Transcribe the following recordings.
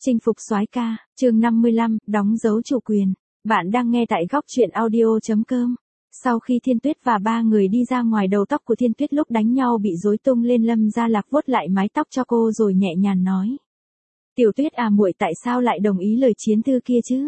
Chinh phục soái ca, chương 55, đóng dấu chủ quyền. Bạn đang nghe tại góc truyện audio.com. Sau khi Thiên Tuyết và ba người đi ra ngoài, đầu tóc của Thiên Tuyết lúc đánh nhau bị rối tung lên. Lâm Gia Lạc vuốt lại mái tóc cho cô rồi nhẹ nhàng nói: "Tiểu Tuyết à, muội tại sao lại đồng ý lời chiến thư kia chứ?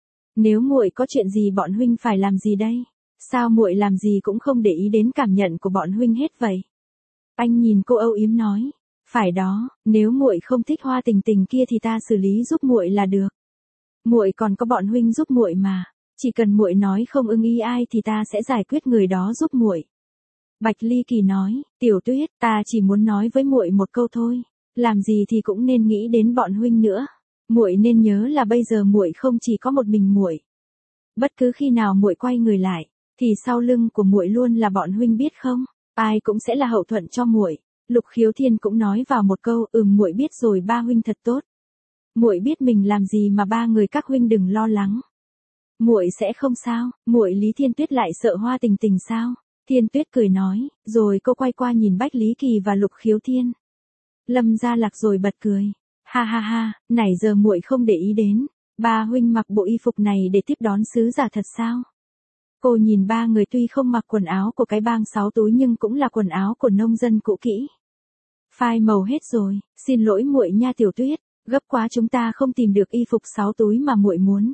Nếu muội có chuyện gì bọn huynh phải làm gì đây? Sao muội làm gì cũng không để ý đến cảm nhận của bọn huynh hết vậy?" Anh nhìn cô âu yếm nói: "Phải đó, nếu muội không thích Hoa Tình Tình kia thì ta xử lý giúp muội là được. Muội còn có bọn huynh giúp muội mà, chỉ cần muội nói không ưng ý ai thì ta sẽ giải quyết người đó giúp muội." Bạch Ly Kỳ nói: "Tiểu Tuyết, ta chỉ muốn nói với muội một câu thôi, làm gì thì cũng nên nghĩ đến bọn huynh nữa. Muội nên nhớ là bây giờ muội không chỉ có một mình muội. Bất cứ khi nào muội quay người lại, thì sau lưng của muội luôn là bọn huynh, biết không? Ai cũng sẽ là hậu thuẫn cho muội." Lục Khiếu Thiên cũng nói vào một câu: muội biết rồi ba huynh thật tốt. Muội biết mình làm gì mà ba người các huynh đừng lo lắng. Muội sẽ không sao." "Muội Lý Thiên Tuyết lại sợ Hoa Tình Tình sao?" Thiên Tuyết cười nói, rồi cô quay qua nhìn Bách Lý Kỳ và Lục Khiếu Thiên. Lâm Gia Lạc rồi bật cười: "Ha ha ha, nãy giờ muội không để ý đến, ba huynh mặc bộ y phục này để tiếp đón sứ giả thật sao?" Cô nhìn ba người tuy không mặc quần áo của cái bang 6 túi nhưng cũng là quần áo của nông dân cũ kỹ. "Phai màu hết rồi, xin lỗi muội nha Tiểu Tuyết, gấp quá chúng ta không tìm được y phục 6 túi mà muội muốn.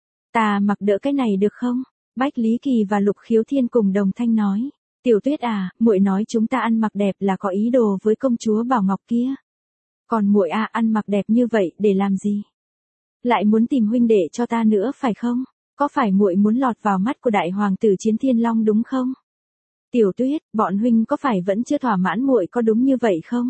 Ta mặc đỡ cái này được không?" Bách Lý Kỳ và Lục Khiếu Thiên cùng đồng thanh nói: "Tiểu Tuyết à, muội nói chúng ta ăn mặc đẹp là có ý đồ với công chúa Bảo Ngọc kia. Còn muội à, ăn mặc đẹp như vậy để làm gì? Lại muốn tìm huynh đệ cho ta nữa phải không? Có phải muội muốn lọt vào mắt của đại hoàng tử Chiến Thiên Long đúng không? Tiểu Tuyết, bọn huynh có phải vẫn chưa thỏa mãn muội có đúng như vậy không?"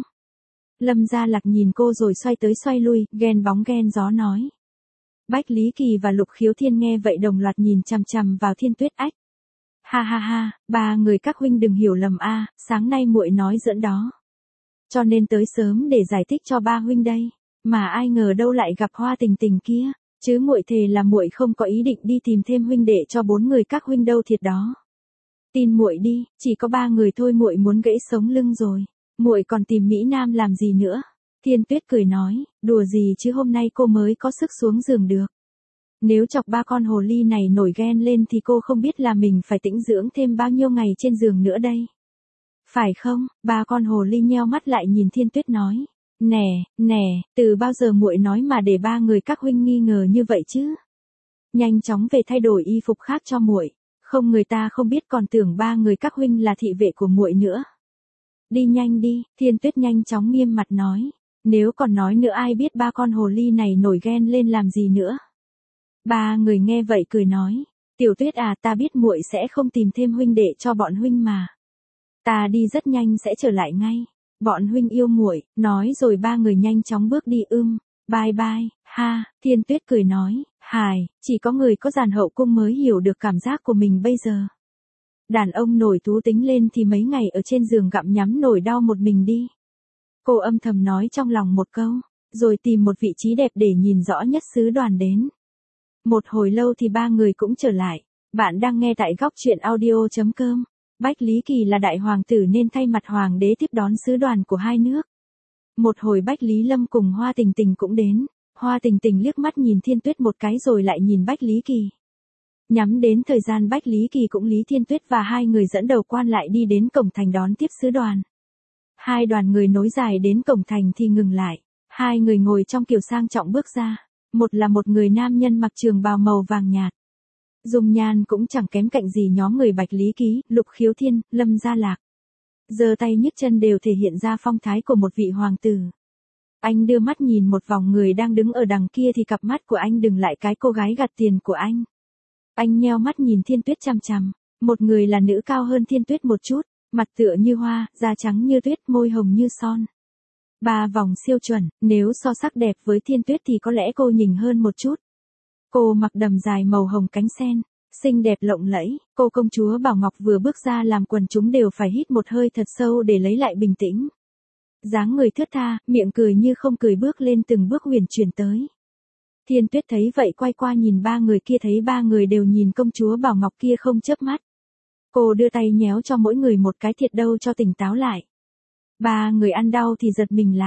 Lâm Gia Lạc nhìn cô rồi xoay tới xoay lui, ghen bóng ghen gió nói. Bách Lý Kỳ và Lục Khiếu Thiên nghe vậy đồng loạt nhìn chằm chằm vào Thiên Tuyết ách. "Ha ha ha, ba người các huynh đừng hiểu lầm a, sáng nay muội nói giỡn đó. Cho nên tới sớm để giải thích cho ba huynh đây, mà ai ngờ đâu lại gặp Hoa Tình Tình kia, chứ muội thề là muội không có ý định đi tìm thêm huynh đệ cho bốn người các huynh đâu thiệt đó. Tin muội đi, chỉ có ba người thôi muội muốn gãy sống lưng rồi, muội còn tìm Mỹ Nam làm gì nữa." Thiên Tuyết cười nói: "Đùa gì chứ, hôm nay cô mới có sức xuống giường được. Nếu chọc ba con hồ ly này nổi ghen lên thì cô không biết là mình phải tĩnh dưỡng thêm bao nhiêu ngày trên giường nữa đây. Phải không?" Ba con hồ ly nheo mắt lại nhìn Thiên Tuyết nói: Nè, từ bao giờ muội nói mà để ba người các huynh nghi ngờ như vậy chứ? Nhanh chóng về thay đổi y phục khác cho muội, không người ta không biết còn tưởng ba người các huynh là thị vệ của muội nữa. Đi nhanh đi." Thiên Tuyết nhanh chóng nghiêm mặt nói: "Nếu còn nói nữa ai biết ba con hồ ly này nổi ghen lên làm gì nữa." Ba người nghe vậy cười nói: "Tiểu Tuyết à, ta biết muội sẽ không tìm thêm huynh đệ cho bọn huynh mà. Ta đi rất nhanh sẽ trở lại ngay. Bọn huynh yêu muội." Nói rồi ba người nhanh chóng bước đi. Bye bye." "Ha." Thiên Tuyết cười nói: "Hài, chỉ có người có dàn hậu cung mới hiểu được cảm giác của mình bây giờ. Đàn ông nổi thú tính lên thì mấy ngày ở trên giường gặm nhắm nổi đau một mình đi." Cô âm thầm nói trong lòng một câu, rồi tìm một vị trí đẹp để nhìn rõ nhất sứ đoàn đến. Một hồi lâu thì ba người cũng trở lại. Bạn đang nghe tại góc truyện audio.com. Bách Lý Kỳ là đại hoàng tử nên thay mặt hoàng đế tiếp đón sứ đoàn của hai nước. Một hồi Bách Lý Lâm cùng Hoa Tình Tình cũng đến. Hoa Tình Tình liếc mắt nhìn Thiên Tuyết một cái rồi lại nhìn Bách Lý Kỳ. Nhắm đến thời gian, Bách Lý Kỳ cũng Lý Thiên Tuyết và hai người dẫn đầu quan lại đi đến cổng thành đón tiếp sứ đoàn. Hai đoàn người nối dài đến cổng thành thì ngừng lại. Hai người ngồi trong kiệu sang trọng bước ra. Một là một người nam nhân mặc trường bào màu vàng nhạt. Dung nhan cũng chẳng kém cạnh gì nhóm người Bạch Lý Ký, Lục Khiếu Thiên, Lâm Gia Lạc. Giơ tay nhấc chân đều thể hiện ra phong thái của một vị hoàng tử. Anh đưa mắt nhìn một vòng người đang đứng ở đằng kia thì cặp mắt của anh dừng lại cái cô gái gặt tiền của anh. Anh nheo mắt nhìn Thiên Tuyết chằm chằm. Một người là nữ cao hơn Thiên Tuyết một chút, mặt tựa như hoa, da trắng như tuyết, môi hồng như son. Ba vòng siêu chuẩn, nếu so sắc đẹp với Thiên Tuyết thì có lẽ cô nhỉnh hơn một chút. Cô mặc đầm dài màu hồng cánh sen, xinh đẹp lộng lẫy. Cô công chúa Bảo Ngọc vừa bước ra làm quần chúng đều phải hít một hơi thật sâu để lấy lại bình tĩnh. Dáng người thướt tha, miệng cười như không cười bước lên từng bước huyền chuyển tới. Thiên Tuyết thấy vậy quay qua nhìn ba người kia, thấy ba người đều nhìn công chúa Bảo Ngọc kia không chớp mắt. Cô đưa tay nhéo cho mỗi người một cái thiệt đâu cho tỉnh táo lại. Ba người ăn đau thì giật mình lại.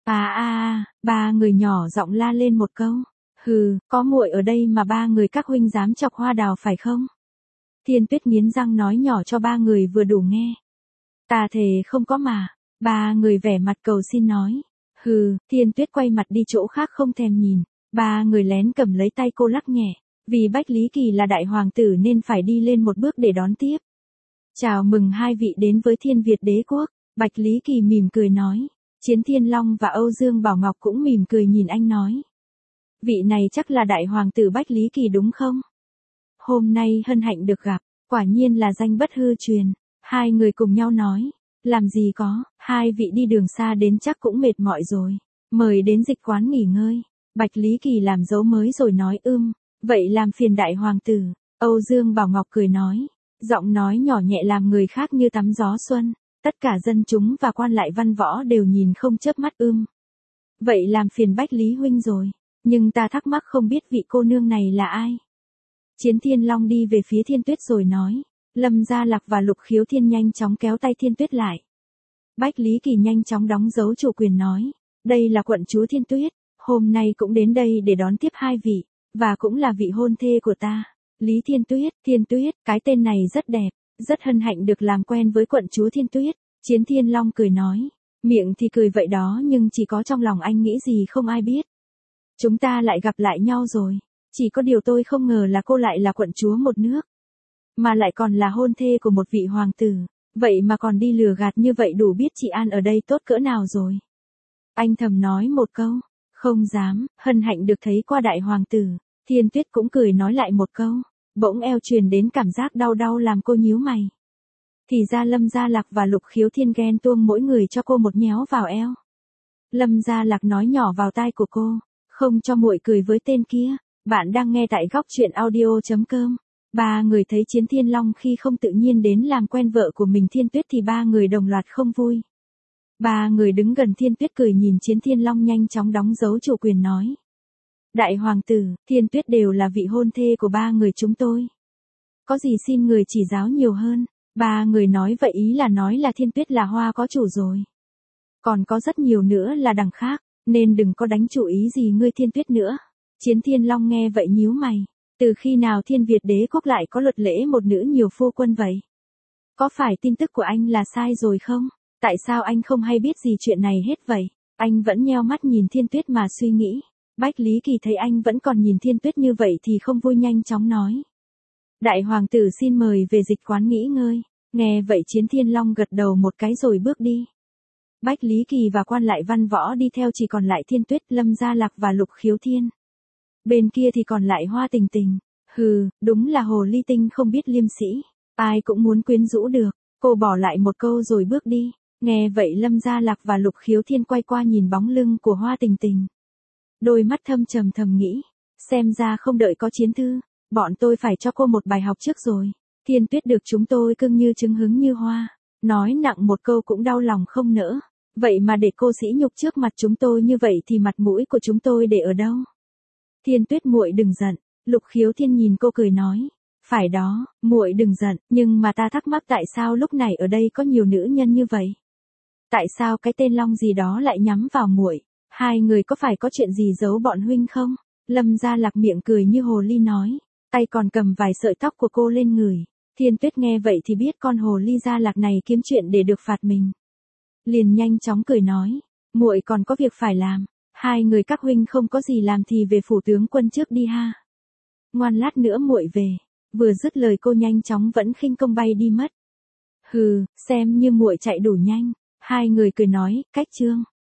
Ba người nhỏ giọng la lên một câu. Hừ, có muội ở đây mà ba người các huynh dám chọc Hoa Đào phải không? Thiên Tuyết nghiến răng nói nhỏ cho ba người vừa đủ nghe. Ta thề không có mà. Ba người vẻ mặt cầu xin nói. Hừ, Thiên Tuyết quay mặt đi chỗ khác không thèm nhìn. Ba người lén cầm lấy tay cô lắc nhẹ. Vì Bách Lý Kỳ là đại hoàng tử nên phải đi lên một bước để đón tiếp. Chào mừng hai vị đến với Thiên Việt Đế Quốc. Bạch Lý Kỳ mỉm cười nói. Chiến Thiên Long và Âu Dương Bảo Ngọc cũng mỉm cười nhìn anh nói. Vị này chắc là đại hoàng tử Bách Lý Kỳ đúng không? Hôm nay hân hạnh được gặp, quả nhiên là danh bất hư truyền. Hai người cùng nhau nói. Làm gì có, hai vị đi đường xa đến chắc cũng mệt mỏi rồi. Mời đến dịch quán nghỉ ngơi. Bạch Lý Kỳ làm dấu mới rồi nói vậy làm phiền đại hoàng tử. Âu Dương Bảo Ngọc cười nói. Giọng nói nhỏ nhẹ làm người khác như tắm gió xuân. Tất cả dân chúng và quan lại văn võ đều nhìn không chớp mắt Vậy làm phiền Bách Lý huynh rồi. Nhưng ta thắc mắc không biết vị cô nương này là ai. Chiến Thiên Long đi về phía Thiên Tuyết rồi nói. Lâm Gia Lạc và Lục Khiếu Thiên nhanh chóng kéo tay Thiên Tuyết lại. Bách Lý Kỳ nhanh chóng đóng dấu chủ quyền nói. Đây là quận chúa Thiên Tuyết. Hôm nay cũng đến đây để đón tiếp hai vị. Và cũng là vị hôn thê của ta. Lý Thiên Tuyết, cái tên này rất đẹp. Rất hân hạnh được làm quen với quận chúa Thiên Tuyết. Chiến Thiên Long cười nói. Miệng thì cười vậy đó nhưng chỉ có trong lòng anh nghĩ gì không ai biết. Chúng ta lại gặp lại nhau rồi. Chỉ có điều tôi không ngờ là cô lại là quận chúa một nước. Mà lại còn là hôn thê của một vị hoàng tử. Vậy mà còn đi lừa gạt như vậy đủ biết chị An ở đây tốt cỡ nào rồi. Anh thầm nói một câu. Không dám, hân hạnh được thấy qua đại hoàng tử. Thiên Tuyết cũng cười nói lại một câu. Bỗng eo truyền đến cảm giác đau đau làm cô nhíu mày. Thì ra Lâm Gia Lạc và Lục Khiếu Thiên ghen tuông mỗi người cho cô một nhéo vào eo. Lâm Gia Lạc nói nhỏ vào tai của cô. Không cho muội cười với tên kia. Bạn đang nghe tại góc truyện audio.com. Ba người thấy Chiến Thiên Long khi không tự nhiên đến làm quen vợ của mình Thiên Tuyết thì ba người đồng loạt không vui. Ba người đứng gần Thiên Tuyết cười nhìn Chiến Thiên Long nhanh chóng đóng dấu chủ quyền nói. Đại hoàng tử, Thiên Tuyết đều là vị hôn thê của ba người chúng tôi. Có gì xin người chỉ giáo nhiều hơn. Ba người nói vậy ý là nói là Thiên Tuyết là hoa có chủ rồi. Còn có rất nhiều nữa là đằng khác, nên đừng có đánh chủ ý gì ngươi Thiên Tuyết nữa. Chiến Thiên Long nghe vậy nhíu mày. Từ khi nào Thiên Việt Đế Quốc lại có luật lễ một nữ nhiều phu quân vậy? Có phải tin tức của anh là sai rồi không? Tại sao anh không hay biết gì chuyện này hết vậy? Anh vẫn nheo mắt nhìn Thiên Tuyết mà suy nghĩ. Bách Lý Kỳ thấy anh vẫn còn nhìn Thiên Tuyết như vậy thì không vui nhanh chóng nói. Đại hoàng tử xin mời về dịch quán nghỉ ngơi. Nghe vậy Chiến Thiên Long gật đầu một cái rồi bước đi. Bách Lý Kỳ và quan lại văn võ đi theo chỉ còn lại Thiên Tuyết, Lâm Gia Lạc và Lục Khiếu Thiên. Bên kia thì còn lại Hoa Tình Tình. Hừ, đúng là hồ ly tinh không biết liêm sĩ. Ai cũng muốn quyến rũ được. Cô bỏ lại một câu rồi bước đi. Nghe vậy Lâm Gia Lạc và Lục Khiếu Thiên quay qua nhìn bóng lưng của Hoa Tình Tình. Đôi mắt thâm trầm thầm nghĩ. Xem ra không đợi có chiến thư. Bọn tôi phải cho cô một bài học trước rồi. Thiên Tuyết được chúng tôi cưng như trứng hứng như hoa. Nói nặng một câu cũng đau lòng không nỡ. Vậy mà để cô sỉ nhục trước mặt chúng tôi như vậy thì mặt mũi của chúng tôi để ở đâu? Thiên Tuyết muội đừng giận. Lục Khiếu Thiên nhìn cô cười nói. Phải đó, muội đừng giận, nhưng mà ta thắc mắc tại sao lúc này ở đây có nhiều nữ nhân như vậy? Tại sao cái tên Long gì đó lại nhắm vào muội? Hai người có phải có chuyện gì giấu bọn huynh không? Lâm Gia Lạc miệng cười như hồ ly nói. Tay còn cầm vài sợi tóc của cô lên người. Thiên Tuyết nghe vậy thì biết con hồ ly Gia Lạc này kiếm chuyện để được phạt mình. Liền nhanh chóng cười nói. Muội còn có việc phải làm. Hai người các huynh không có gì làm thì về phủ tướng quân trước đi ha. Ngoan lát nữa muội về. Vừa dứt lời cô nhanh chóng vẫn khinh công bay đi mất. Hừ, xem như muội chạy đủ nhanh. Hai người cười nói, cách chương.